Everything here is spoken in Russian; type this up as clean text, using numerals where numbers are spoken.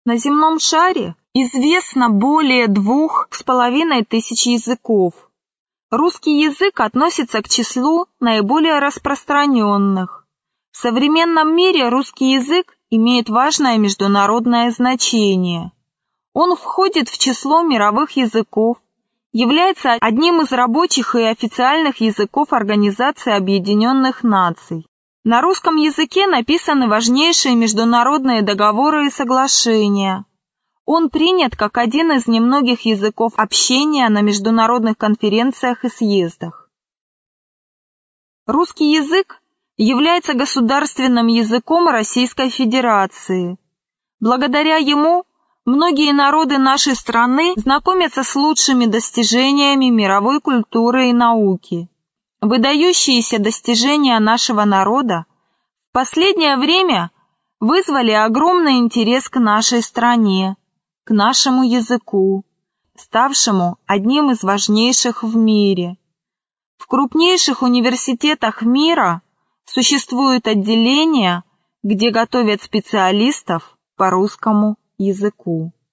На земном шаре известно более 2500 языков. Русский язык относится к числу наиболее распространенных. В современном мире русский язык имеет важное международное значение. Он входит в число мировых языков, является одним из рабочих и официальных языков Организации Объединенных Наций. На русском языке написаны важнейшие международные договоры и соглашения. Он принят как один из немногих языков общения на международных конференциях и съездах. Русский язык является государственным языком Российской Федерации. Благодаря ему многие народы нашей страны знакомятся с лучшими достижениями мировой культуры и науки. Выдающиеся достижения нашего народа в последнее время вызвали огромный интерес к нашей стране, к нашему языку, ставшему одним из важнейших в мире. В крупнейших университетах мира существуют отделения, где готовят специалистов по русскому языку.